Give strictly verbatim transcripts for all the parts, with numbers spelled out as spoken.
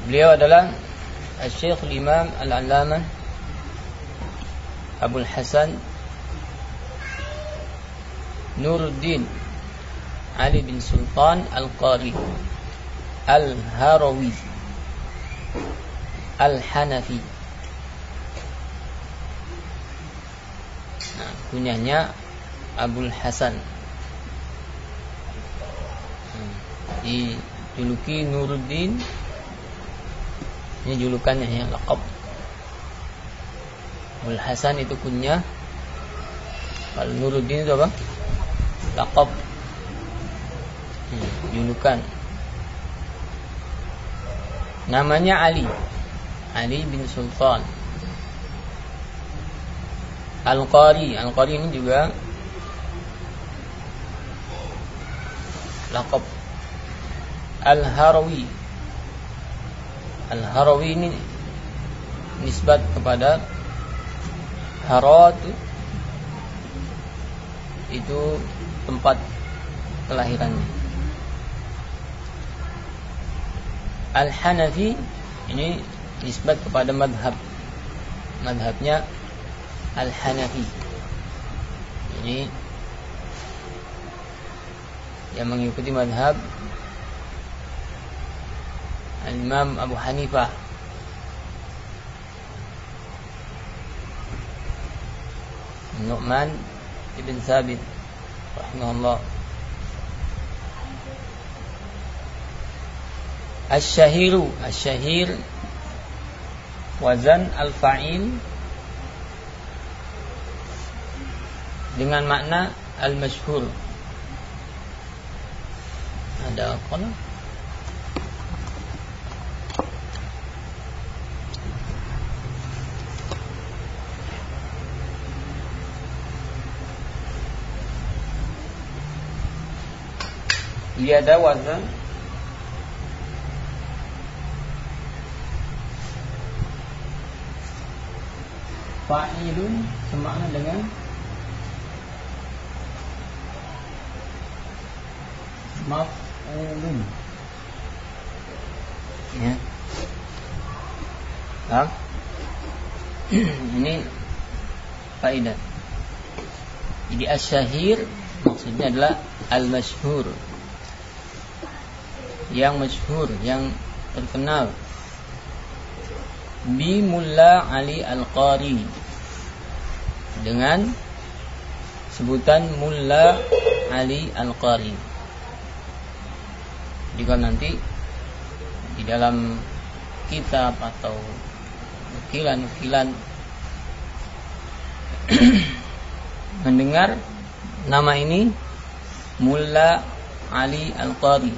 Beliau adalah Syekh Imam Al-Allamah Abul Hasan Nuruddin Ali bin Sultan Al-Qari Al-Harawi Al-Hanafi. Nah, kunyahnya Abul Hasan, dijuluki Nuruddin. Ini julukannya ya, laqab. Abul Hasan itu kunyah, kalau Nuruddin itu apa? Laqab, hmm, julukan. Namanya Ali Ali bin Sultan Al-Qari. Al-Qari ini juga laqab. Al-Harawi. Al-Harawi ini nisbat kepada Harat, itu tempat kelahirannya. Al-Hanafi ini nisbat kepada madhab, madhabnya Al-Hanafi. Ini yang mengikuti madhab Al-Imam Abu Hanifah. Nu'man ibn Thabit rahimahullah. Asy-Syahiru, asy-syahir wazan al-fa'il dengan makna al-masyhur. Ada qalam? Dia ada wazan fa'ilun semakna dengan maf'ulun. Ya. Nah. Ini faedah. Jadi asy-syahir maksudnya adalah al-masyhur, yang masyhur, yang terkenal. Bi Mulla Ali Al-Qari, dengan sebutan Mulla Ali Al-Qari. Jika nanti di dalam kitab atau nukilan-nukilan mendengar nama ini Mulla Ali Al-Qari,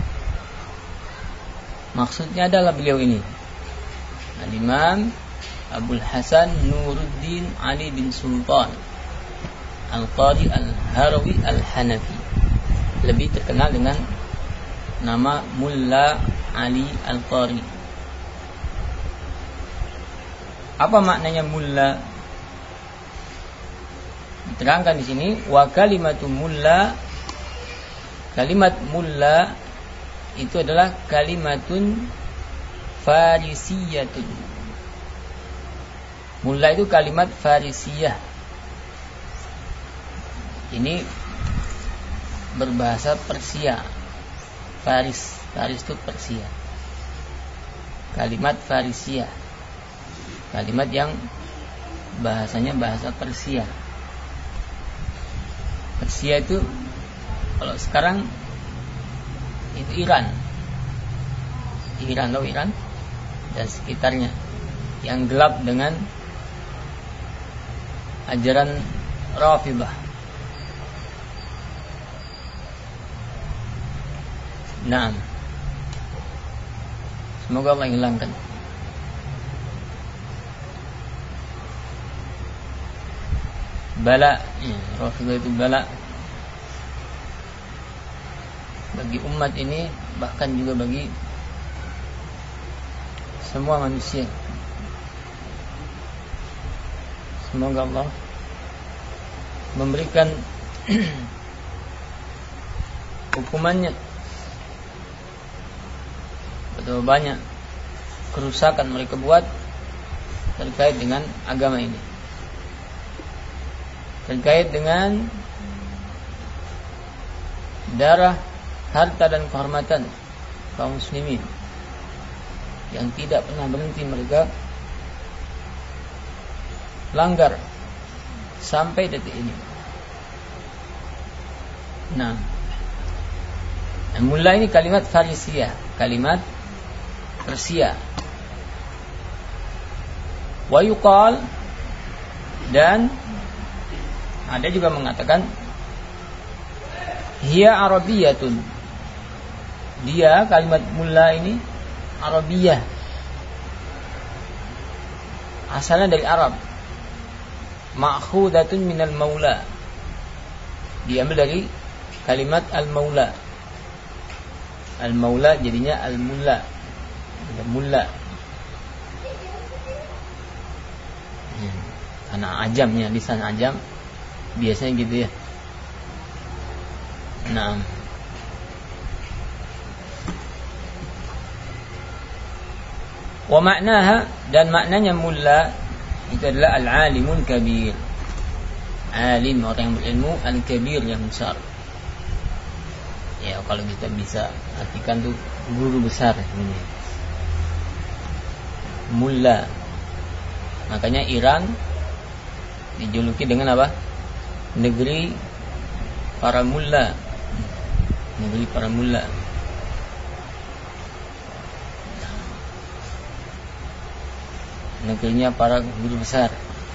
maksudnya adalah beliau ini Al-Imam Abul Hasan Nuruddin Ali bin Sultan Al-Qari Al-Harawi Al-Hanafi, lebih terkenal dengan nama Mulla Ali Al-Qari. Apa maknanya mulla? Diterangkan di sini, wa kalimatu mulla, kalimat mulla itu adalah kalimatun farisiyatun. Mulla itu kalimat farisiyah. Ini berbahasa Persia. Faris, Faris itu Persia. Kalimat farisiyah, kalimat yang bahasanya bahasa Persia. Persia itu kalau sekarang itu Iran. Iran loh, Iran dan sekitarnya, yang gelap dengan ajaran Rafidhah. Nah, semoga Allah hilangkan. Bala, ya, Rafidhah itu bala bagi umat ini, bahkan juga bagi semua manusia. Semoga Allah memberikan hukumannya betul banyak kerusakan mereka buat terkait dengan agama ini, terkait dengan darah, harta dan kehormatan kaum muslimin yang tidak pernah berhenti mereka langgar sampai detik ini. Nah, mula ini kalimat Farisiyah, kalimat Persia. Wa yuqal, dan ada juga mengatakan hiya arabiyatun, dia kalimat mula ini Arabiyah, asalnya dari Arab, ma'khudatun minal maula, diambil dari kalimat al-maula. Al-maula jadinya al-mulla, mulla. Karena ajamnya, lisan ajam biasanya gitu ya. Nah, wa maknaha, dan maknanya mulla itu adalah al-alimul kabir, alim, orang yang berilmu, al-kabir, yang besar. Ya, kalau kita bisa artikan tuh guru besar ini, mulla. Makanya Iran dijuluki dengan apa? Negeri para mulla, negeri para mulla. Negerinya para guru besar.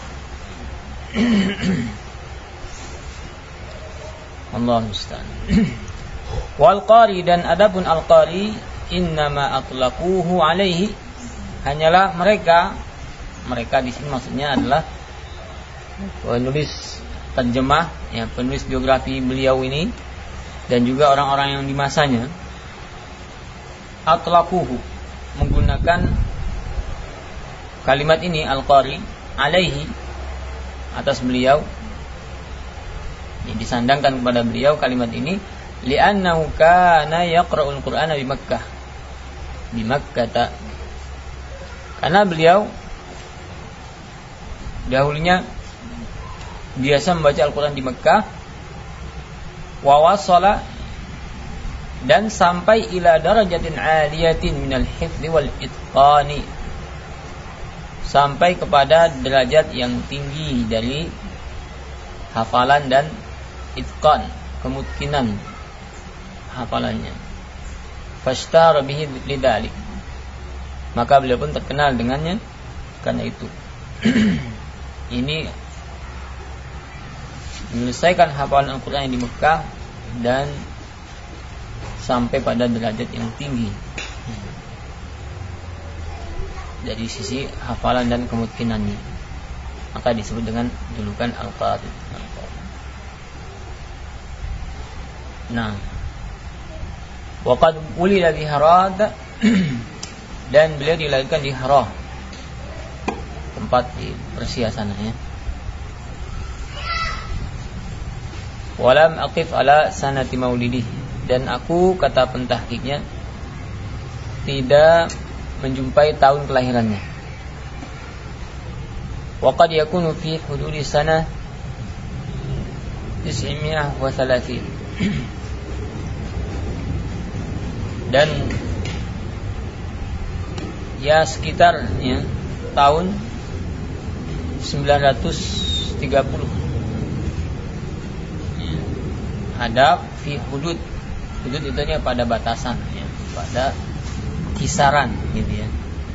Allah musta'an. Wal qari, dan adapun al qari, innama atlaquhu alaihi, hanyalah mereka, mereka di sini maksudnya adalah penulis terjemah, ya, penulis biografi beliau ini dan juga orang-orang yang di masanya, atlaquhu, menggunakan kalimat ini al-qari alaihi, atas beliau, ya, disandangkan kepada beliau kalimat ini, li'annahu kana yaqra'ul Qur'ana di Makkah, di Makkah, karena beliau dahulunya biasa membaca Al-Quran di Mekah, wa wasala, dan sampai ila darajatin aliyatin minal hifzi wal itqani, sampai kepada derajat yang tinggi dari hafalan dan itqan, kemungkinan hafalannya. Fashtara bihi lidalik, maka beliau pun terkenal dengannya karena itu. Ini menyelesaikan hafalan Al-Quran di Mekah dan sampai pada derajat yang tinggi dari sisi hafalan dan kemungkinannya, maka disebut dengan julukan Al-Qari. Nah, waqad wulida di Harad, dan beliau dilahirkan di Harah, tempat di Persia sana, ya. Walam aqif ala sanati maulidih, dan aku, kata pentahqiqnya, tidak menjumpai tahun kelahirannya. Waqad yakunu fi hududi sanah tis'imiah wa thalathin, dan ya sekitar, ya, tahun sembilan ratus tiga puluh. Ada fi hudud, hudud itu nya pada batasan, ya, pada kisaran, gitu ya.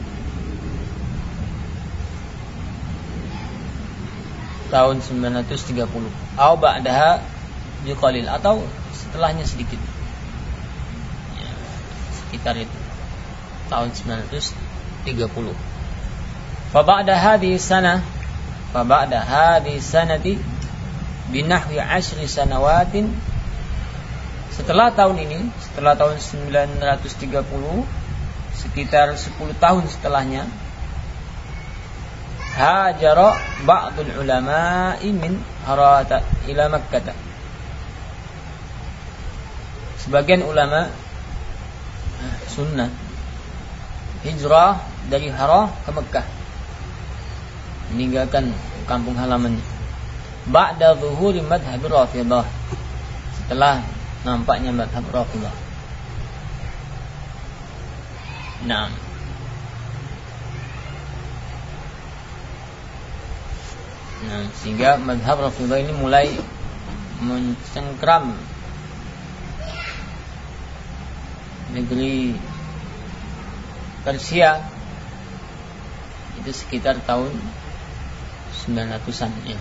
Tahun sembilan ratus tiga puluh. Au ba'daha biqalil, atau setelahnya sedikit, ya, sekitar itu tahun sembilan ratus tiga puluh. Fa ba'da hadhihi sanah, fa ba'da hadhihi sanati binahwi ashri sanawatin, setelah tahun ini, setelah tahun sembilan ratus tiga puluh, sekitar sepuluh tahun setelahnya, hajara ba'dul ulama'i min Harata ila Makkah, sebagian ulama sunnah hijrah dari Harrah ke Mekah, meninggalkan kampung halamannya. Ba'da zuhuri madhhab Rafidhah, setelah nampaknya madhab Rafidhah. Nah, nah sehingga madhab Rafidhah ini mulai mencengkram negeri Persia itu sekitar tahun sembilan ratusan ya.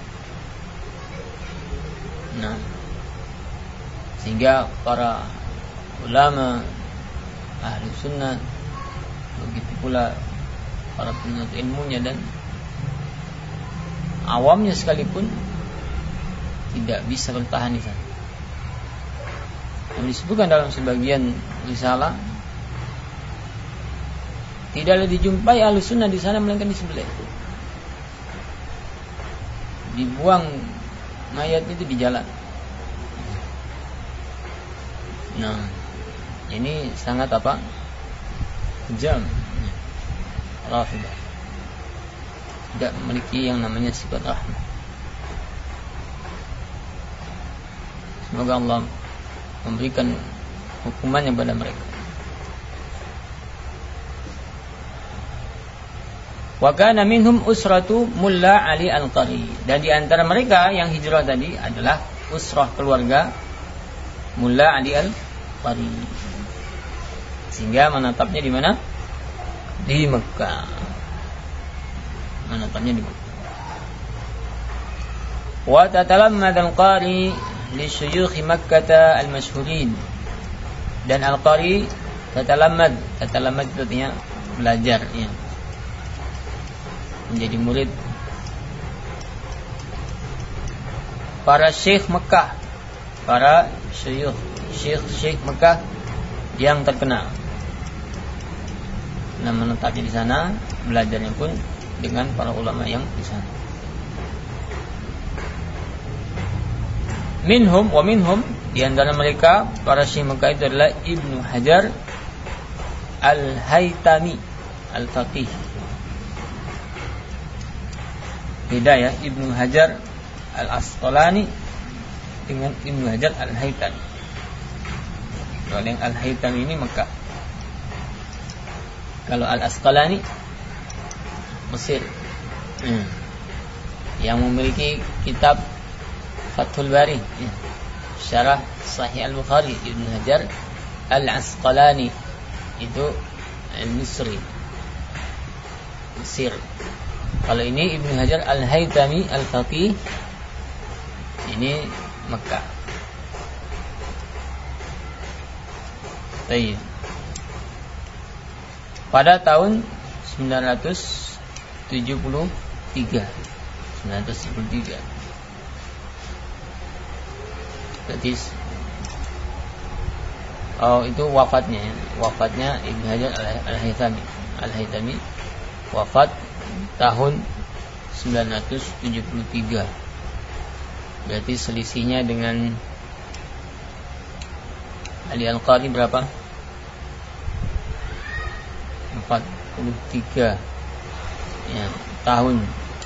Nah, sehingga para ulama ahli sunnah, begitu pula para penuntut ilmunya dan awamnya sekalipun tidak bisa bertahan di sana. Yang disebutkan dalam sebagian risalah, tidaklah dijumpai ahli sunnah di sana melainkan disembelih, dibuang mayat itu di jalan. Nah, ini sangat apa? Kejam. Rafidhah tidak memiliki yang namanya sifat rahmah. Semoga Allah memberikan hukumannya pada mereka. Wa kana minhum usratu Mulla Ali Al-Qari, dan di antara mereka yang hijrah tadi adalah usrah keluarga Mulla Ali Al-Qari, sehingga menetapnya di mana? Di Mekah. Menetapnya di Mekah. Wa tatalammad Al-Qari li syuyukh Makkah al-masyhurin, dan Al-Qari tatalammad, tatalammad itu artinya belajar ya, menjadi murid para syekh Mekah, para syuyukh, syekh-syekh Mekah yang terkenal. Nah, menetapnya di sana, belajarnya pun dengan para ulama yang di sana. Minhum wa minhum, di antara mereka para syekh Mekah itu adalah Ibnu Hajar Al-Haytami Al-Faqih. Beda ya, Ibnu Hajar Al-Asqalani dengan Ibnu Hajar Al-Haytami. Kalau yang Al-Haytami ini Mekah, kalau Al-Asqalani Mesir. hmm. Yang memiliki kitab Fathul Bari ya, syarah Sahih Al-Bukhari, Ibnu Hajar Al-Asqalani itu Al-Misri, Mesir. Kalau ini Ibnu Hajar Al-Haytami Al-Faqih, ini Mekah. Baik. Pada tahun sembilan ratus tujuh puluh tiga sembilan ratus tujuh puluh tiga Berarti oh itu wafatnya wafatnya Ibnu Hajar Al-Haytami Al-Haytami wafat tahun sembilan ratus tujuh puluh tiga. Berarti selisihnya dengan Ali Al-Qari berapa? empat puluh tiga ya, tahun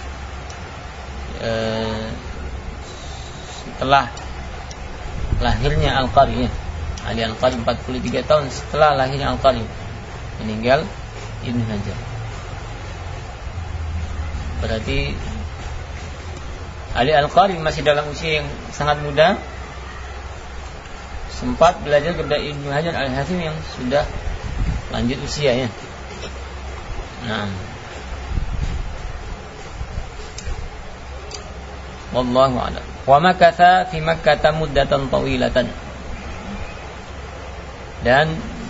eh, setelah lahirnya Al-Qari ya. Ali Al-Qari empat puluh tiga tahun setelah lahirnya Al-Qari meninggal Ibnu Hajar. Berarti Ali Al-Qari masih dalam usia yang sangat muda, sempat belajar kepada Ibnu Hajar Al-Haytami yang sudah lanjut usia ya. Nah, wallahu a'lam. Wa makatha fi Makkah muddatan tawilatan, dan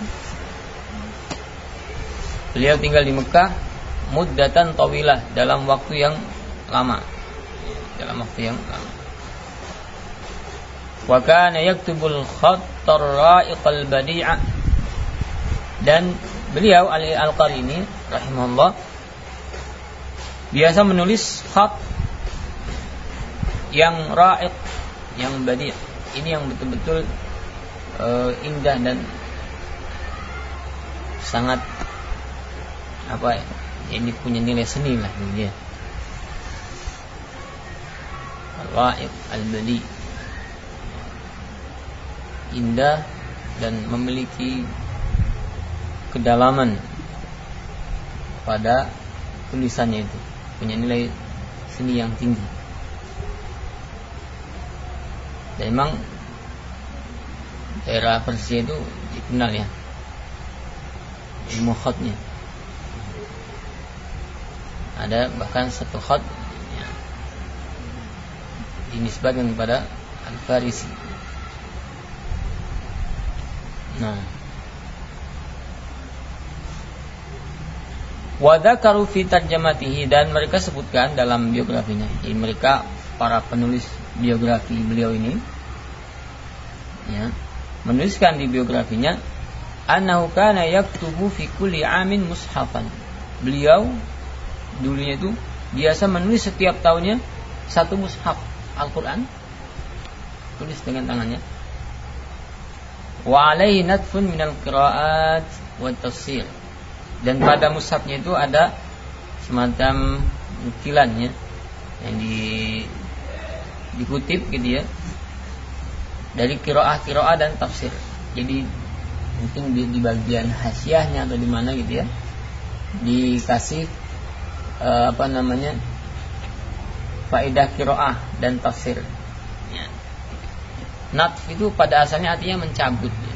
beliau tinggal di Mekah muddatan tawilah, dalam waktu yang lama, dalam waktu yang lama. Wa kana yaktubul khattar ra'iqal badi'a, dan beliau Ali Al-Qari ini rahimahullah biasa menulis khat yang ra'iq, yang badi', ini yang betul-betul uh, indah dan sangat apa ini punya nilai seni lah dia. Al-Wa'iq al-Badi, indah dan memiliki kedalaman pada tulisannya itu, punya nilai seni yang tinggi. Dan memang daerah Persia itu dikenal ya ilmu khatnya. Ada bahkan satu khat ya, dinisbatkan kepada Al-Farisi. Nah, wa dzakaru fi tarjamatihi, dan mereka sebutkan dalam biografinya. Jadi mereka para penulis biografi beliau ini ya, menuliskan di biografinya annahu kana yaktubu fi kulli amin mushafan. Beliau dulunya itu biasa menulis setiap tahunnya satu mushaf Al-Qur'an, tulis dengan tangannya. Wa alaihi nadfun minal qiraat wa tafsir, dan pada mushafnya itu ada semacam nukilannya yang di, dikutip gitu ya dari qiraah-qiraah dan tafsir. Jadi mungkin di, di bagian hasyiahnya atau di mana gitu ya dikasih eh, apa namanya faedah qiraah dan tafsir ya. Natf itu pada asalnya artinya mencabut ya.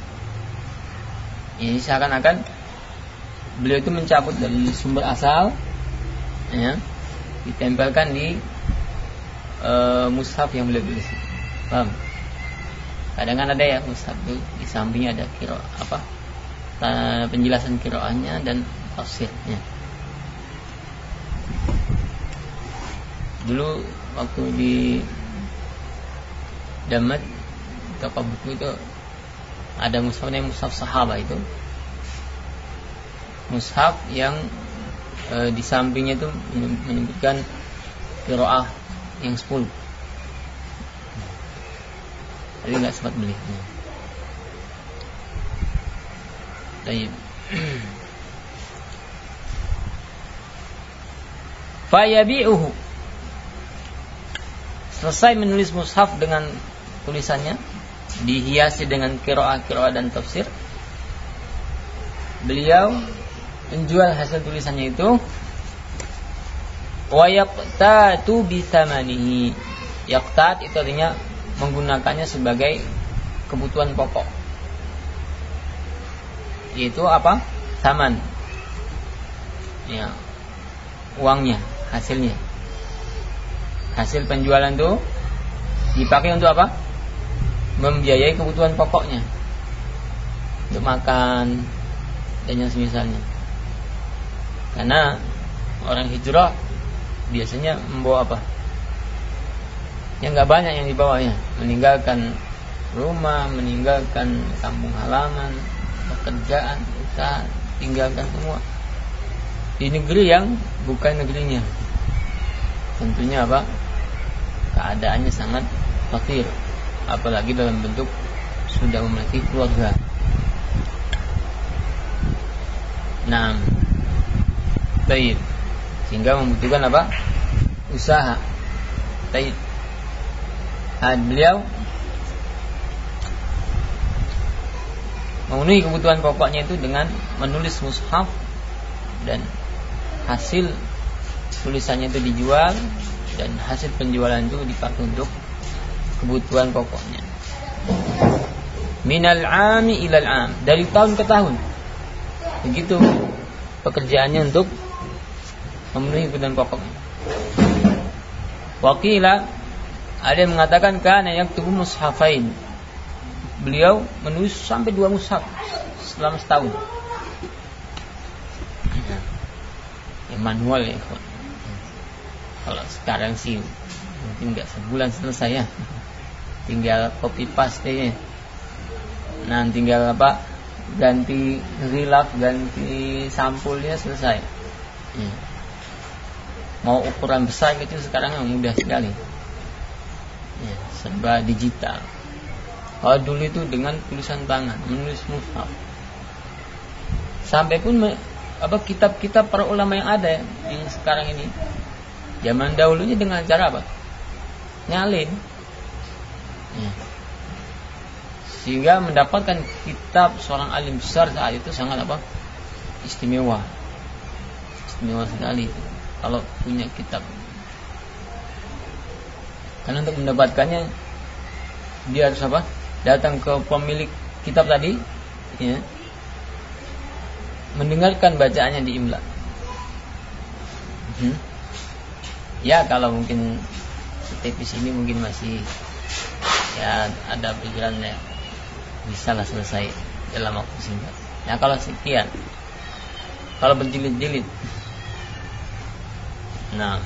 Ini seakan-akan beliau itu mencabut dari sumber asal ya, ditempelkan di uh, mushaf yang beliau tulis. Paham? Kadang kan ada ya mushaf itu di sampingnya ada kiro apa penjelasan kiroahnya dan tafsirnya. Dulu waktu di Damat toko buku itu ada mushaf yang mushaf sahabat itu, mushaf yang e, di sampingnya itu menyebutkan qiraah yang sepuluh. Tapi nggak sempat beli. Baik. Fayabi'uhu, selesai menulis mushaf dengan tulisannya, dihiasi dengan qiraah-qiraah dan tafsir, beliau menjual hasil tulisannya itu wa yaqtatu bi thamanihi. Yaqtat itu artinya menggunakannya sebagai kebutuhan pokok, yaitu apa? Taman ya, uangnya, hasilnya, hasil penjualan itu dipakai untuk apa? Membiayai kebutuhan pokoknya, untuk makan dan yang semisalnya. Karena orang hijrah biasanya membawa apa? Yang nggak banyak yang dibawanya, meninggalkan rumah, meninggalkan kampung halaman, pekerjaan, usaha, tinggalkan semua di negeri yang bukan negerinya. Tentunya apa? Keadaannya sangat fakir, apalagi dalam bentuk sudah memiliki keluarga. Nah, baik, sehingga membutuhkan apa? Usaha. Baik. Nah, beliau memenuhi kebutuhan pokoknya itu dengan menulis mushaf, dan hasil tulisannya itu dijual, dan hasil penjualan itu dipakai untuk kebutuhan pokoknya. Minal ami ilal am, dari tahun ke tahun. Begitu pekerjaannya untuk memenuhi kebutuhan pokoknya. Wakila, ada yang mengatakan kana yaktubu mushafain, beliau menulis sampai dua mushaf selama setahun. Ya, manual ya. Kalau sekarang sih mungkin nggak sebulan selesai ya, tinggal copy paste nya. Nah, tinggal apa? Ganti rilaf, ganti sampulnya, selesai. Ya. Mau ukuran besar gitu sekarang mudah sekali. Ya, serba digital. Kalau dulu itu dengan tulisan tangan, menulis mushaf. Sampai pun apa kitab-kitab para ulama yang ada yang sekarang ini. Zaman dahulunya dengan cara apa? Nyalin. Ya. Sehingga mendapatkan kitab seorang alim besar saat itu sangat apa? Istimewa. Istimewa sekali itu kalau punya kitab. Karena untuk mendapatkannya dia harus apa? Datang ke pemilik kitab tadi, ya, mendengarkan bacaannya diimla. Hmm. Ya kalau mungkin setipis ini mungkin masih ya ada pikirannya bisa lah selesai dalam waktu singkat. Ya kalau sekian, kalau berjilid-jilid, nah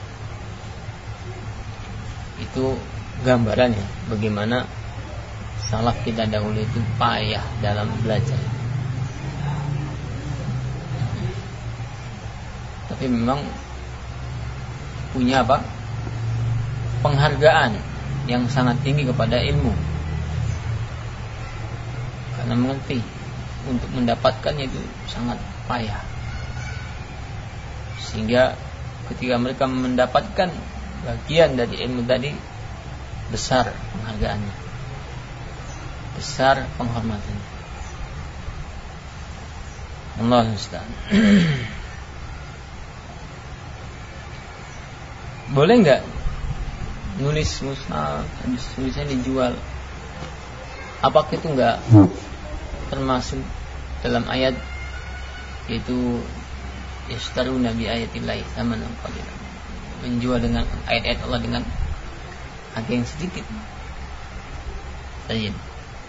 itu gambarannya bagaimana salaf kita dahulu itu payah dalam belajar. Tapi memang punya apa? Penghargaan yang sangat tinggi kepada ilmu. Karena mengerti untuk mendapatkannya itu sangat payah. Sehingga ketika mereka mendapatkan bagian dari ilmu tadi, besar penghargaannya, besar penghormatannya. Allah musta'an. Boleh nggak nulis mushaf habis tulisannya dijual? Apakah itu nggak termasuk dalam ayat yaitu yashtaruna bi ayatillahi tsamanan qalilan, menjual dengan ayat-ayat Allah dengan harga yang sedikit? Baik.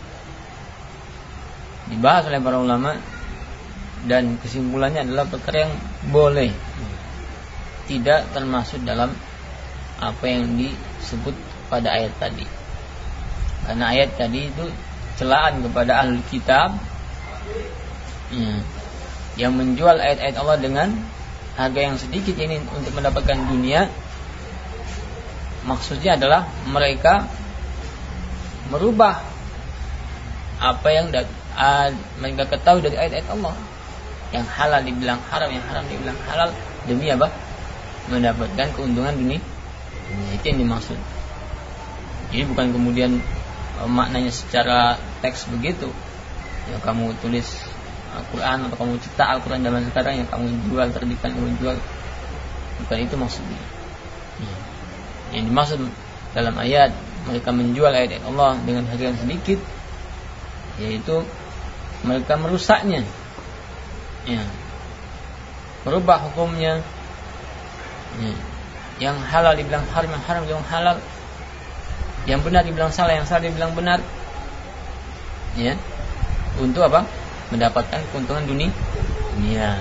Dibahas oleh para ulama dan kesimpulannya adalah perkara yang boleh, tidak termasuk dalam apa yang disebut pada ayat tadi. Karena ayat tadi itu celaan kepada ahlul kitab, ya, yang menjual ayat-ayat Allah dengan harga yang sedikit ini untuk mendapatkan dunia. Maksudnya adalah mereka merubah apa yang da- uh, mereka ketahui dari ayat-ayat Allah. Yang halal dibilang haram, yang haram dibilang halal, demi apa? Mendapatkan keuntungan dunia. Itu yang dimaksud. Jadi bukan kemudian uh, maknanya secara teks begitu. Ya, kamu tulis Al-Quran atau kamu cetak Al-Quran zaman sekarang yang kamu jual, terbitkan, kamu jual. Bukan itu maksudnya. Ya. Yang dimaksud dalam ayat mereka menjual ayat Allah dengan harga yang sedikit, yaitu mereka merusaknya, ya, merubah hukumnya, ya. Yang halal dibilang haram, yang haram dibilang halal, yang benar dibilang salah, yang salah dibilang benar, ya, untuk apa? Mendapatkan keuntungan dunia. Dunia.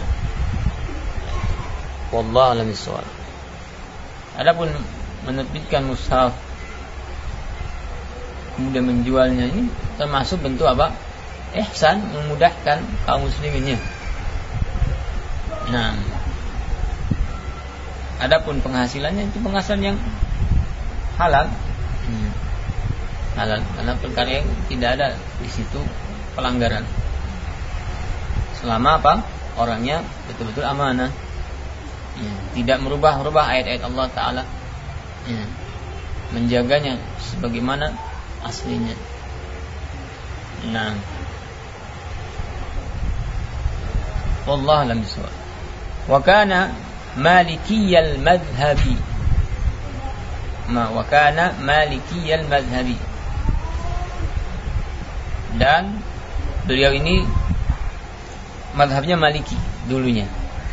Wallahu a'lam bishawab. Adapun menerbitkan mushaf kemudian menjualnya, ini termasuk bentuk apa? Ihsan, memudahkan kaum musliminnya. Nah, adapun penghasilannya itu penghasilan yang halal, hmm. halal karena perkara yang tidak ada di situ pelanggaran. Selama apa? Orangnya betul-betul amanah, ya, tidak merubah-rubah ayat-ayat Allah Ta'ala, ya, menjaganya sebagaimana aslinya. Nah, wallahu a'lam bishawab. Wa kana malikiyal madhhabi, ma wa kana malikiyal madhhabi, dan beliau ini madhabnya Maliki dulunya.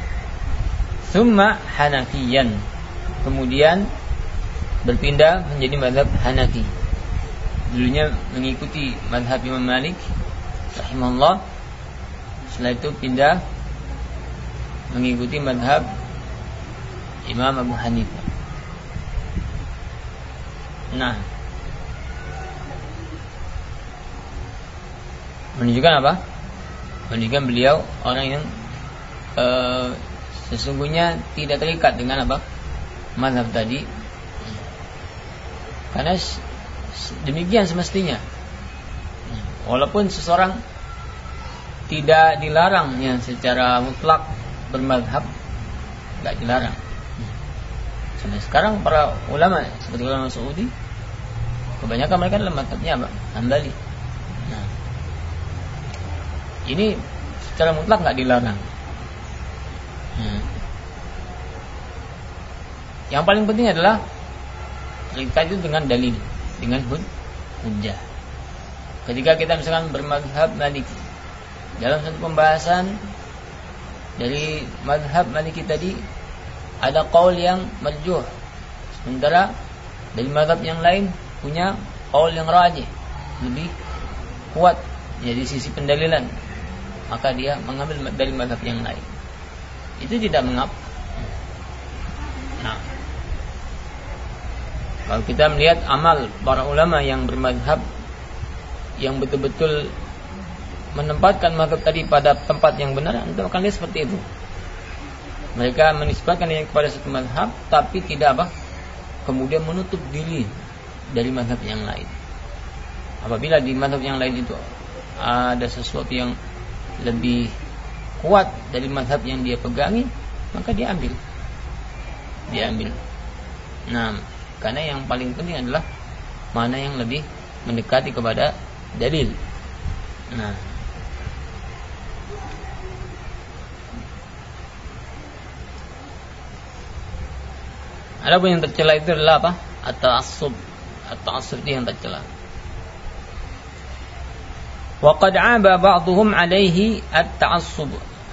Summa Hanafiyan, kemudian berpindah menjadi madhab Hanafi. Dulunya mengikuti madhab Imam Malik rahimahullah, setelah itu pindah mengikuti madhab Imam Abu Hanifah. Nah, menunjukkan apa? Menunjukkan beliau orang yang e, sesungguhnya tidak terikat dengan apa? Mazhab tadi. Karena demikian semestinya. Walaupun seseorang tidak dilarang ya secara mutlak bermadhab, nggak dilarang. Sampai sekarang para ulama seperti ulama Saudi, kebanyakan mereka dalam madhabnya apa? Hambali. Nah, ini secara mutlak nggak dilarang. Hmm. Yang paling penting adalah kita itu dengan dalil, dengan hujjah. Ketika kita misalkan bermadhab Maliki dalam satu pembahasan dari madhab Maliki tadi ada qaul yang marjuh, sementara dari madhab yang lain punya qaul yang rajih, lebih kuat dari sisi pendalilan, maka dia mengambil dari madhab yang lain. Itu tidak mengapa. Nah, kalau kita melihat amal para ulama yang bermadhab, yang betul-betul menempatkan madhab tadi pada tempat yang benar, kita akan lihat seperti itu. Mereka menisbatkan yang kepada satu madhab, tapi tidak apa, kemudian menutup diri dari madhab yang lain. Apabila di madhab yang lain itu ada sesuatu yang lebih kuat dari madhab yang dia pegangi, maka dia ambil. Dia ambil. Nah, karena yang paling penting adalah mana yang lebih mendekati kepada dalil. Nah, adapun yang tercela itu adalah apa? At-ta'assub. At-ta'assub itu yang tercela. Wa qad 'aba ba'dhum 'alaihi at-ta'assub.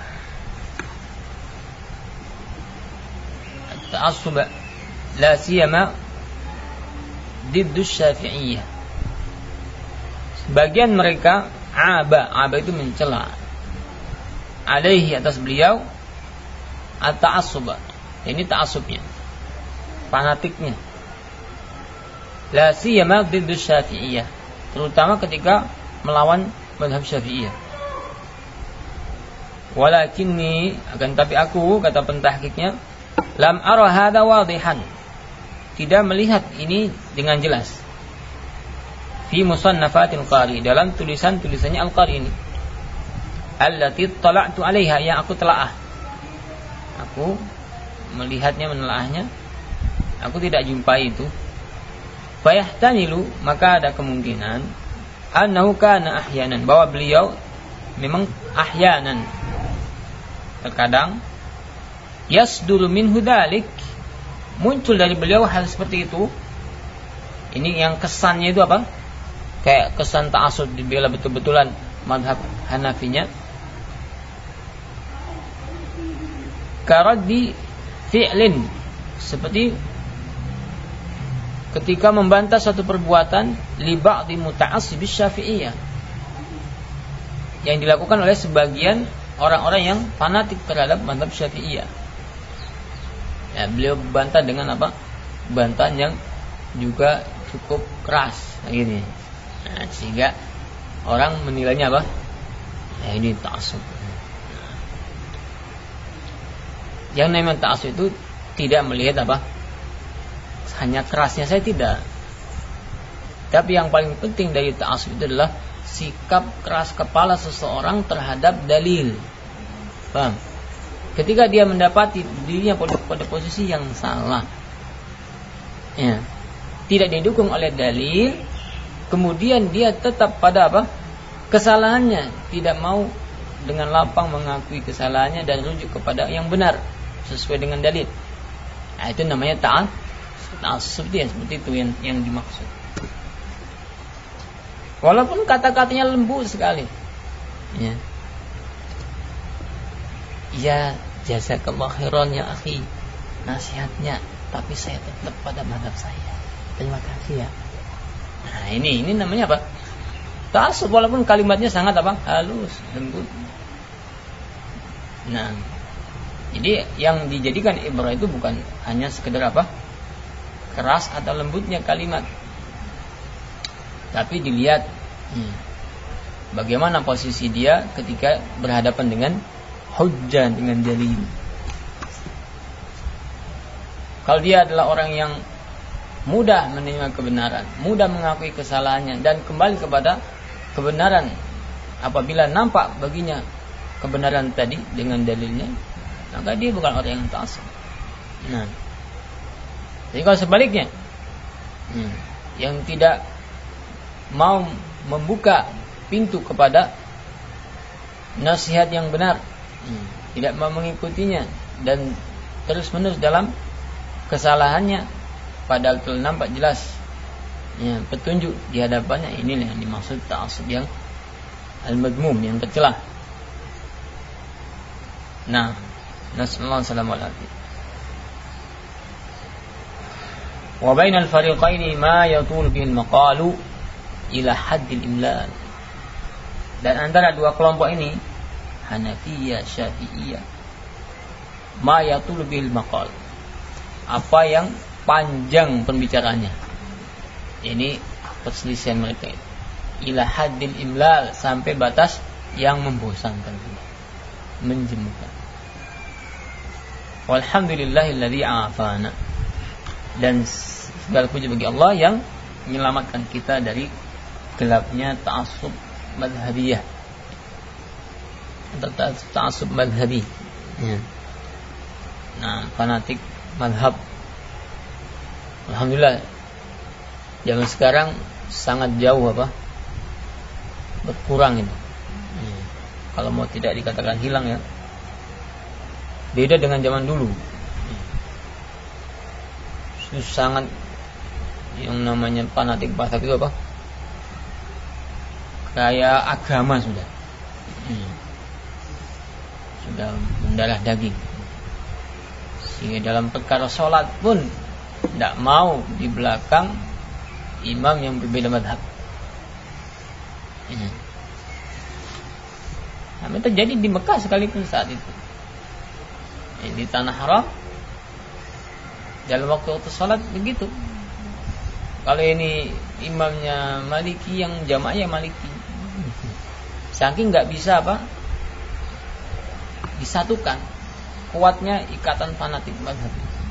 At-ta'assub la siyama diddu Syafi'iyah. Sebagian mereka aba, aba itu mencela, alaihi atas beliau, at-ta'assub. Ini ta'assubnya, fanatiknya. La siyama diddu Syafi'iyah, terutama ketika melawan mazhab Syafi'iyah. Walakinni, akan tapi aku, kata pentahqiqnya, lam ara hadza wadihan, tidak melihat ini dengan jelas. Fi musannafatil qari, dalam tulisan-tulisannya Al-Qari ini. Allati tala'tu 'alaiha, yang aku telaah. Aku melihatnya, menelaahnya, aku tidak jumpai itu. Fayahtanilu, maka ada kemungkinan annahu kana ahyanan, bahwa beliau memang ahyanan, terkadang yasduru minhu dzalik, muncul dari beliau hal seperti itu. Ini yang kesannya itu apa? Kayak kesan ta'assub, dibela betul-betulan mazhab Hanafinya. Karaddi fi'lin, seperti ketika membantah satu perbuatan li ba'di muta'assib Syafi'iyah, yang dilakukan oleh sebagian orang-orang yang fanatik terhadap mazhab Syafi'iyah. Ya, beliau bantah dengan apa? Bantahan yang juga cukup keras ini. Nah, sehingga orang menilainya apa? Ya, ini ta'assub. Yang namanya ta'assub itu tidak melihat apa? Hanya kerasnya saya, tidak. Tapi yang paling penting dari ta'assub itu adalah sikap keras kepala seseorang terhadap dalil. Paham? Ketika dia mendapati dirinya pada, pada posisi yang salah, ya, tidak didukung oleh dalil, kemudian dia tetap pada apa? Kesalahannya, tidak mau dengan lapang mengakui kesalahannya dan rujuk kepada yang benar sesuai dengan dalil. Nah, itu namanya ta'assub. Ta'assub dia seperti itu yang yang dimaksud. Walaupun kata-katanya lembut sekali, ya, ya jazakallahu khairan ya akhi, nasihatnya, tapi saya tetap pada mazhab saya. Terima kasih ya. Nah, ini ini namanya apa? Ta'assub, walaupun kalimatnya sangat apa? Halus, lembut. Nah, jadi yang dijadikan ibrah itu bukan hanya sekedar apa? Keras atau lembutnya kalimat, tapi dilihat hmm, bagaimana posisi dia ketika berhadapan dengan hujjah, dengan dalil. Kalau dia adalah orang yang mudah menerima kebenaran, mudah mengakui kesalahannya dan kembali kepada kebenaran apabila nampak baginya kebenaran tadi dengan dalilnya, maka dia bukan orang yang ta'assub. Nah, jadi kalau sebaliknya, hmm, yang tidak mau membuka pintu kepada nasihat yang benar, hmm, tidak mau mengikutinya dan terus-menerus dalam kesalahannya, padahal telah nampak jelas ya, petunjuk di hadapannya, inilah yang dimaksud ta'assub yang al-madmum, yang tercela. Nah, nasallallahu alaihi wasallam. Wa bainal fariqaini ma yatul bil maqalu ila haddil imlal. Dan antara dua kelompok ini, Hanafiyah, Syafi'iyah, ma yatul bil maqal, apa yang panjang pembicaraannya. Ini perselisihan mereka itu. Ila haddil imlal, sampai batas yang membosankan, menjemukan. Walhamdulillahilladzi afana. Dan segala puji bagi Allah yang menyelamatkan kita dari gelapnya ta'assub madhabiyah atau ta'assub madhabi ya. Nah, fanatik madhab. Alhamdulillah zaman sekarang sangat jauh apa berkurang itu ya. Kalau mau tidak dikatakan hilang ya, beda dengan zaman dulu. Itu sangat, yang namanya fanatik madhab itu apa, kayak agama sudah hmm. sudah mendarah daging, sehingga dalam perkara sholat pun tidak mau di belakang imam yang berbeda madhab. hmm. Nah, itu terjadi di Mekah sekalipun saat itu, di tanah haram. Dalam waktu-waktu sholat begitu. Kalau ini imamnya Maliki, yang jamaahnya Maliki, saking nggak bisa apa disatukan, kuatnya ikatan fanatik mazhab.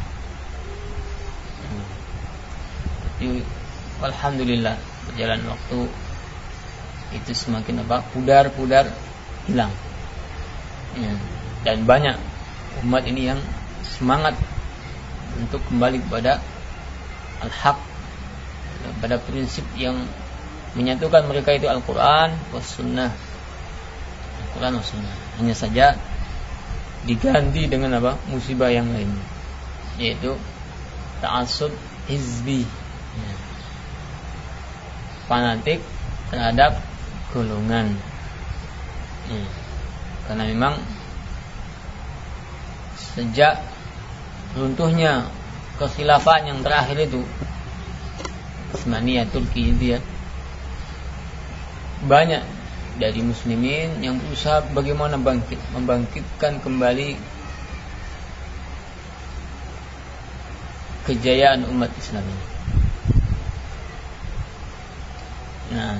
Jadi, alhamdulillah berjalan waktu itu semakin apa pudar-pudar hilang ya. Dan banyak umat ini yang semangat untuk kembali kepada al-haq, pada prinsip yang menyatukan mereka itu Al-Quran was sunnah. Al-Quran was sunnah. Hanya saja diganti dengan apa musibah yang lain, yaitu ta'assub hizbi ya. Fanatik terhadap golongan ya. Karena memang sejak runtuhnya kekhilafan yang terakhir itu, Utsmaniyah Turki itu ya, banyak dari muslimin yang berusaha bagaimana bangkit, membangkitkan kembali kejayaan umat Islam ini. Nah,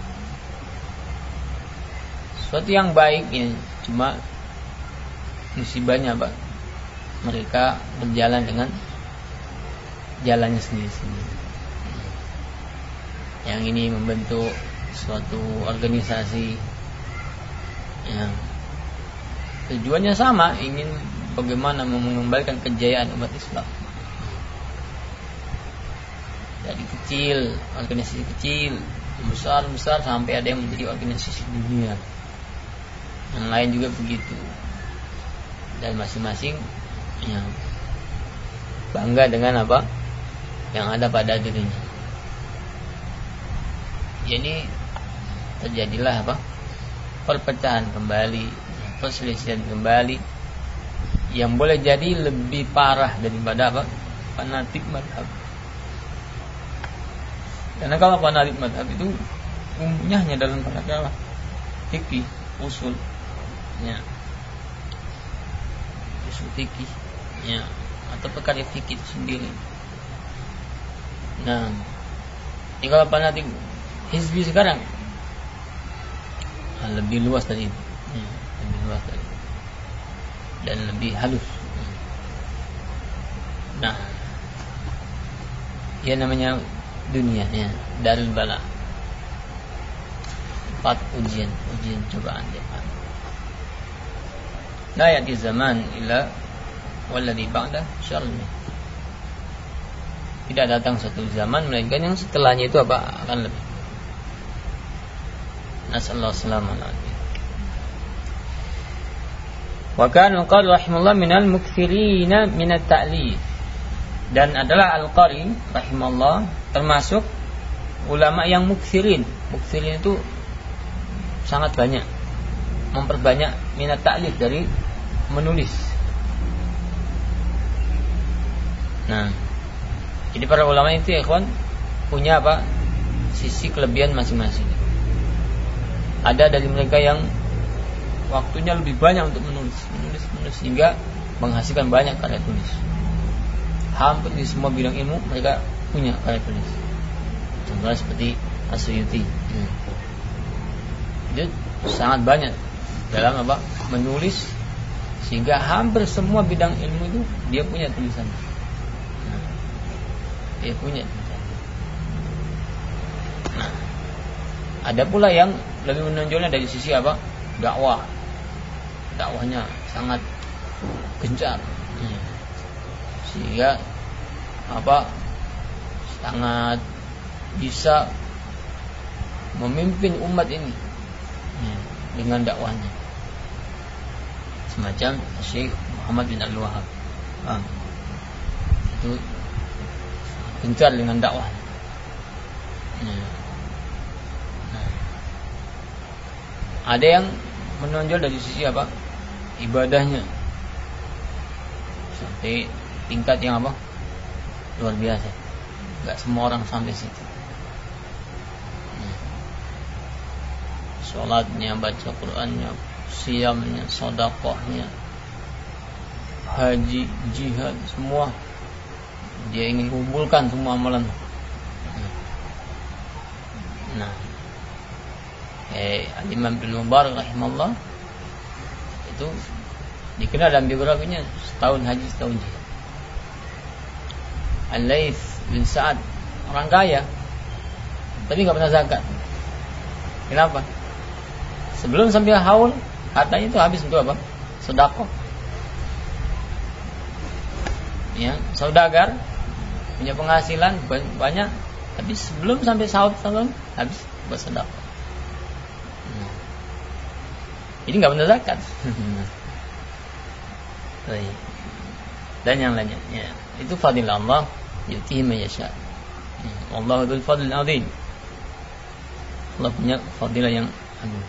sesuatu yang baik ya, cuma musibahnya Pak, mereka berjalan dengan jalannya sendiri-sendiri. Yang ini membentuk suatu organisasi yang tujuannya sama, ingin bagaimana mengembalikan kejayaan umat Islam. Dari kecil, organisasi kecil, besar-besar, sampai ada yang menjadi organisasi dunia. Yang lain juga begitu. Dan masing-masing ya, bangga dengan apa yang ada pada dirinya. Jadi terjadilah apa perpecahan kembali, perselisihan kembali, yang boleh jadi lebih parah daripada apa fanatik madhab. Karena kalau fanatik madhab itu umumnya hanya dalam perkara fikih, usul ya, usul fikih ya, atau perkara fikih itu sendiri. Nah, ini kalau fanatik hizbi sekarang lebih luas dari itu ya, lebih luas dari itu dan lebih halus. Nah, ya namanya dunia ya, darul bala. tempat ujian, ujian cobaan depan. La ya'ti zaman illa walladhi ba'da syarrun. Tidak datang satu zaman melainkan yang setelahnya itu apa akan lebih. Nasallahu alaihi. Wa kana al-Qari rahimahullah minal mukthirina minat ta'lif. Dan adalah Al-Qari rahimahullah termasuk ulama yang mukthirin. Mukthirin itu sangat banyak, memperbanyak minat ta'lif dari menulis. Nah, jadi para ulama itu ya kawan punya apa? Sisi kelebihan masing-masing. Ada dari mereka yang waktunya lebih banyak untuk menulis, menulis, menulis sehingga menghasilkan banyak karya tulis. Hampir di semua bidang ilmu mereka punya karya tulis. Contohnya seperti As-Suyuti. Hmm. Dia sangat banyak dalam apa? Menulis sehingga hampir semua bidang ilmu itu dia punya tulisan. Nah, dia punya tulisan. Nah, ada pula yang lebih menonjolnya dari sisi apa? Dakwah. Dakwahnya sangat gencar. Hmm. Sehingga apa? Sangat bisa memimpin umat ini hmm, dengan dakwahnya. Semacam Syekh Muhammad bin Abdul Wahhab. Ah. Itu gencar dengan dakwah. Hmm. Nah. Ada yang menonjol dari sisi apa? Ibadahnya. Sampai tingkat yang apa? Luar biasa. Enggak semua orang sampai situ. Hmm. Salatnya, baca Qur'annya, siamnya, sedekahnya, haji, jihad, semua dia ingin kumpulkan semua amalan. Nah, eh, Imam Ibnu Mubarak rahimahullah itu dikenal dalam biografinya setahun haji, setahun jihad. Al-Laits bin Sa'ad orang kaya, tapi nggak pernah zakat. Kenapa? Sebelum sampai haul hartanya itu habis untuk apa? Sedekah. Ya, saudagar punya penghasilan banyak, tapi sebelum sampai sahur tahun habis buat sedekah. Hmm. Jadi nggak pernah zakat. Dan yang lainnya, ya, itu fadilah Allah yutihi man yasha. Wallahu dzul fadlil azim. Allah punya fadilah yang agung.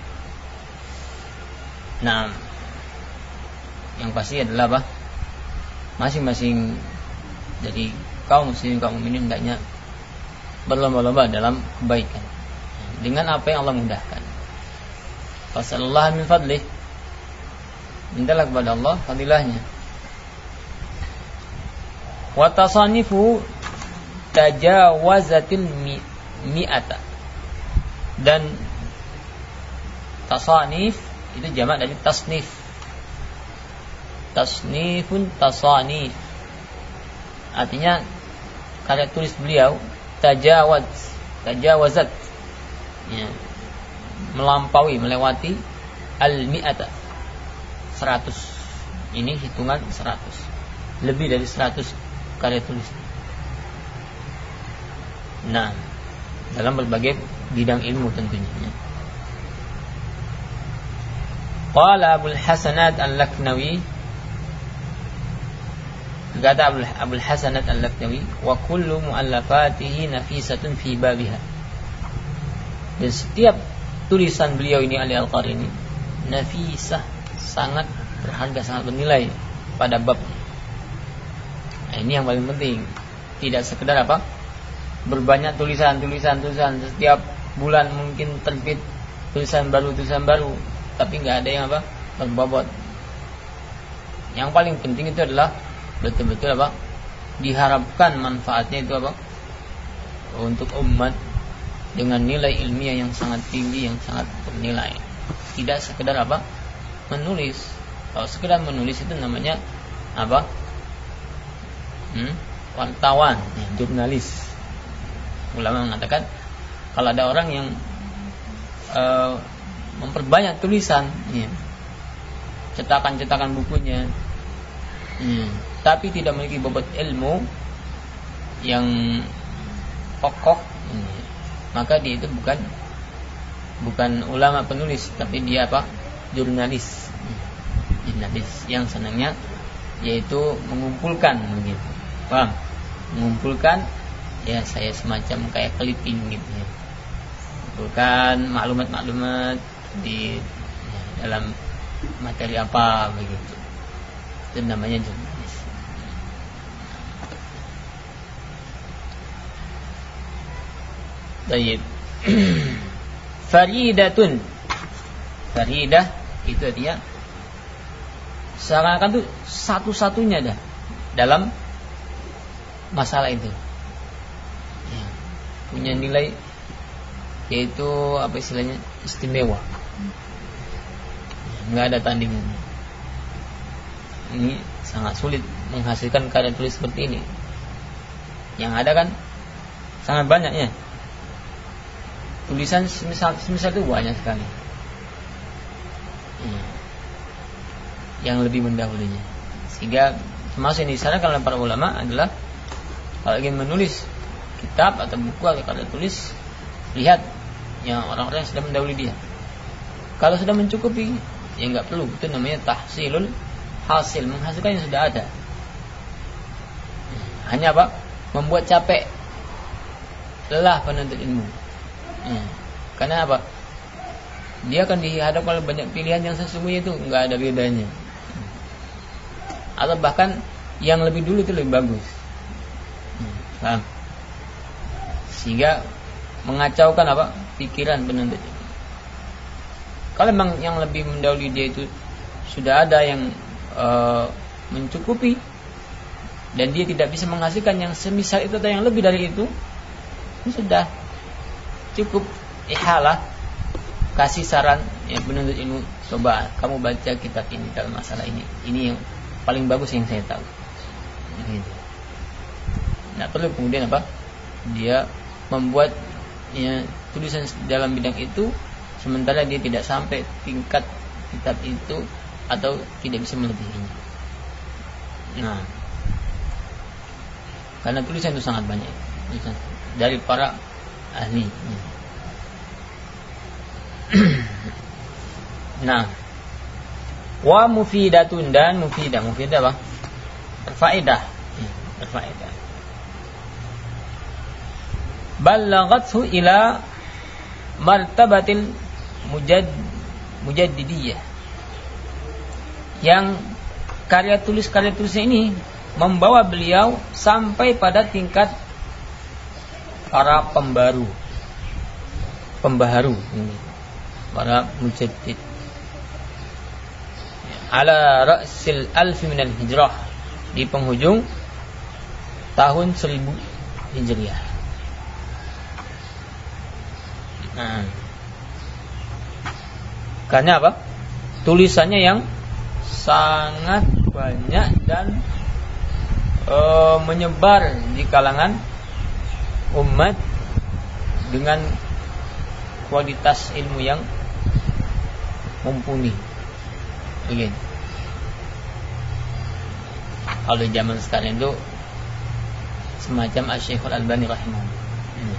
Nah, yang pasti adalah apa? Masing-masing dari kaum muslimin, kaum mukminin hendaknya berlomba-lomba dalam kebaikan dengan apa yang Allah mudahkan. Fasallallahu min fadlih. Mintalah kepada Allah fadilahnya. Wa tasanifu tajawazatil mi'ata. Dan tasanif itu jamak dari tasnif. Tasnifun tasanif. Artinya karya tulis beliau tajawaz, tajawazat. Ya. Melampaui, melewati al-mi'ata. seratus. Ini hitungan seratus. Lebih dari seratus karya tulis. Nah, dalam berbagai bidang ilmu tentunya. Qala Abul Hasanat Al-Laknawi, kata Abul, Abul Hasanat Al-Laknawi, wa kullu mu'allafatihi nafisatun fi babiha. Dan setiap tulisan beliau ini Ali Al-Qari ini nafisah, sangat berharga, sangat bernilai pada bab. Nah, ini yang paling penting. Tidak sekedar apa? Berbanyak tulisan, tulisan, tulisan. Setiap bulan mungkin terbit tulisan baru, tulisan baru, tapi nggak ada yang apa? Berbobot. Yang paling penting itu adalah betul-betul apa? Diharapkan manfaatnya itu apa? Untuk umat dengan nilai ilmiah yang sangat tinggi, yang sangat bernilai. Tidak sekedar apa? Menulis. Kalau sekedar menulis itu namanya apa? Hmm? Wartawan, ya, jurnalis. Ulama mengatakan kalau ada orang yang uh, memperbanyak tulisan, ya. Cetakan-cetakan bukunya, ya. Tapi tidak memiliki bobot ilmu yang pokok, ya. Maka dia itu bukan bukan ulama penulis, tapi dia apa? Jurnalis, ya. Jurnalis yang senangnya yaitu mengumpulkan, begitu, paham? Mengumpulkan, ya saya semacam kayak clipping gitu, ya. Mengumpulkan maklumat-maklumat di ya, dalam materi apa, begitu. Itu namanya jurnalis. Baik. Faridatun. Faridah itu artinya seakan-akan tuh satu-satunya dah dalam masalah itu, ya, punya nilai yaitu apa istilahnya istimewa, nggak ada tandingannya. Ini sangat sulit menghasilkan karya tulis seperti ini. Yang ada kan sangat banyaknya tulisan semisal semisal itu banyak sekali, ya, yang lebih mendahulunya. Sehingga termasuk yang disarankan oleh para ulama adalah kalau ingin menulis kitab atau buku atau karya tulis, lihat yang orang-orang yang sudah mendahului dia. Kalau sudah mencukupi, ya nggak perlu. Itu namanya tahsilul hasil, menghasilkan yang sudah ada. Hanya apa? Membuat capek, lelah penuntut ilmu. Ya. Karena apa? Dia akan dihadapkan oleh banyak pilihan yang sesungguhnya itu nggak ada bedanya. Atau bahkan yang lebih dulu itu lebih bagus. Paham? Sehingga mengacaukan apa? Pikiran penuntut. Kalau memang yang lebih mendahului dia itu sudah ada yang e, mencukupi dan dia tidak bisa menghasilkan yang semisal itu atau yang lebih dari itu, ini sudah cukup ihalah, kasih saran yang penuntut ilmu, coba kamu baca kitab ini dalam masalah ini. Ini yang paling bagus yang saya tahu. Gitu. Nah, perlu kemudian apa? Dia membuat ya, tulisan dalam bidang itu, sementara dia tidak sampai tingkat kitab itu atau tidak bisa melebihinya. Nah, karena tulisan itu sangat banyak, tulisan dari para ahli. Nah, wa mufidatun, dan mufidah, mufidah apa? Berfaedah, berfaedah. Ballaghathu ila martabatil mujad mujaddidiyah. Yang karya tulis karya tulisnya ini membawa beliau sampai pada tingkat para pembaru, pembaharu, para mujaddid. Ala ra'sil alfi minal hijrah, di penghujung tahun seribu hijriah. Nah, karena apa? Tulisannya yang sangat banyak dan e, menyebar di kalangan umat dengan kualitas ilmu yang mumpuni. Begini. Kalau zaman sekarang itu semacam Asy-Syaikh Al-Albani rahimahullah. Hmm.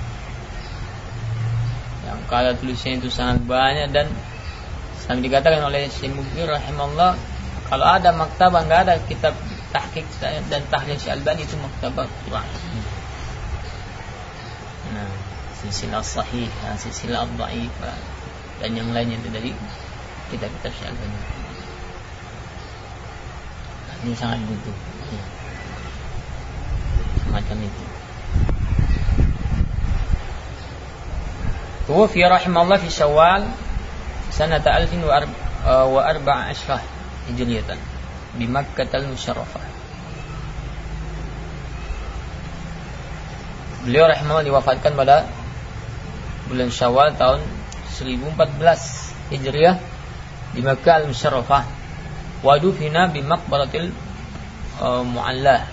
Yang karya tulisnya itu sangat banyak dan sampai dikatakan oleh Syekh Mubir rahimahullah, kalau ada maktabah enggak ada kitab tahqiq dan tahlil Syekh Al-Albani itu maktabah Quran. Nah, silsilah sahih, silsilah dhaif dan yang lainnya itu dari kitab-kitab Syekh Al-Albani. Nah, ini sangat butuh. Ya. Semacam itu. Tuwfi rahimahullah fi Syawal sanata alfin wa arba'a ashrah hijriyatan di Makkah al-Musyarrafah. Beliau rahimahullah diwafatkan pada bulan Syawal tahun seribu empat belas Hijriah di Makkah al-Musyarrafah. Wa dufina bi maqbaratil uh, Mu'allah.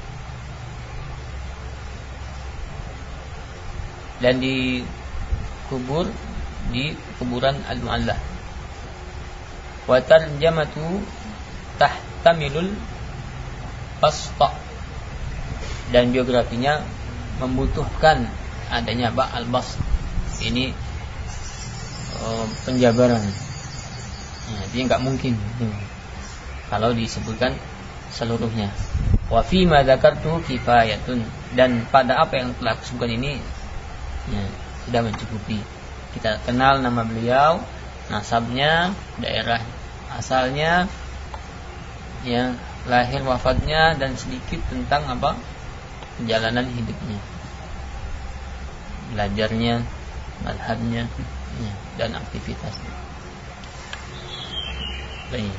Dan kubur di kuburan Al-Mu'allah. Wa tarjamatu tahtamilul basta, dan biografinya membutuhkan adanya ba al-bast. Ini uh, penjabaran. Ya, dia enggak mungkin hmm. kalau disebutkan seluruhnya. Wa fi ma dzakartu kifayatun, dan pada apa yang telah aku sebutkan ini ya, sudah mencukupi. Kita kenal nama beliau, nasabnya, daerah asalnya, ya, lahir wafatnya, dan sedikit tentang apa perjalanan hidupnya, belajarnya, madhabnya, ya, dan aktivitasnya. Baik.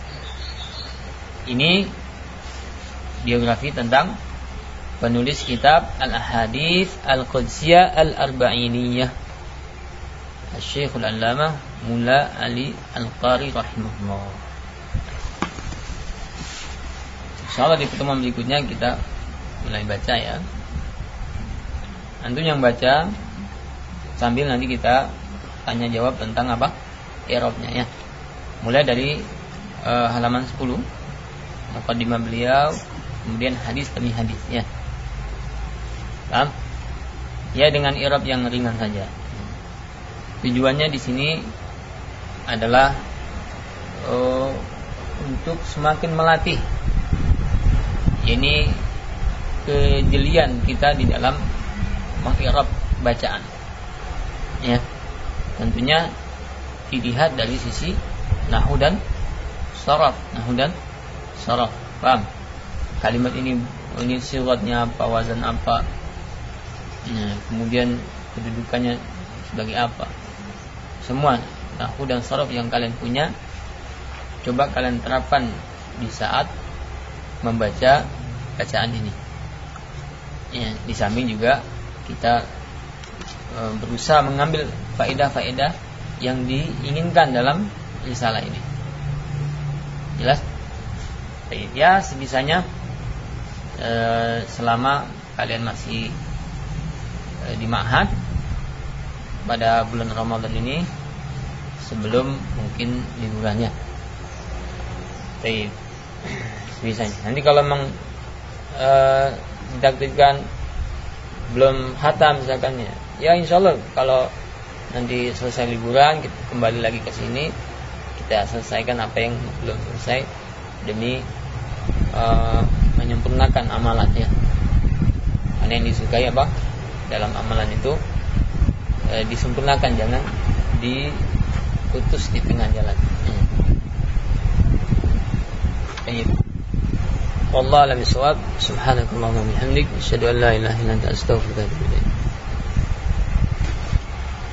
Ini biografi tentang penulis kitab Al-Ahadits Al-Qudsiyah Al-Arba'iniyah, Syekhul Allamah Mulla Ali Al-Qari rahimahullah. Insyaallah di pertemuan berikutnya kita mulai baca ya. Antum yang baca sambil nanti kita tanya jawab tentang apa? I'rabnya ya. Mulai dari uh, halaman sepuluh, muqaddimah beliau, kemudian hadis demi hadis ya. Paham? Ya, dengan i'rab yang ringan saja. Tujuannya di sini adalah uh, untuk semakin melatih ini kejelian kita di dalam meng'irab bacaan. Ya. Tentunya dilihat dari sisi nahwu dan sharaf, nahwu dan sharaf. Paham? Kalimat ini ini sigatnya apa, wazan apa? Nah, kemudian kedudukannya sebagai apa? Semua nahwu dan sharaf yang kalian punya, coba kalian terapkan di saat membaca bacaan ini. Ya, di samping juga kita e, berusaha mengambil faedah-faedah yang diinginkan dalam risalah ini. Jelas? Baik, ya sebisanya e, selama kalian masih e, di ma'had pada bulan Ramadan ini, sebelum mungkin liburannya. Baik, sebisanya. Nanti kalau memang e, ditakdirkan belum khatam misalkan ya, ya insyaallah kalau nanti selesai liburan kita kembali lagi ke sini, kita selesaikan apa yang belum selesai demi uh, menyempurnakan amalannya. Karena yang disukai apa dalam amalan itu uh, disempurnakan, jangan diputus di tengah jalan. Hmm. Baik. Wallahu a'lam bishawab. Subhanakallahumma wa bihamdik, asyhadu an la ilaha illa anta, astaghfiruka wa atubu ilaik.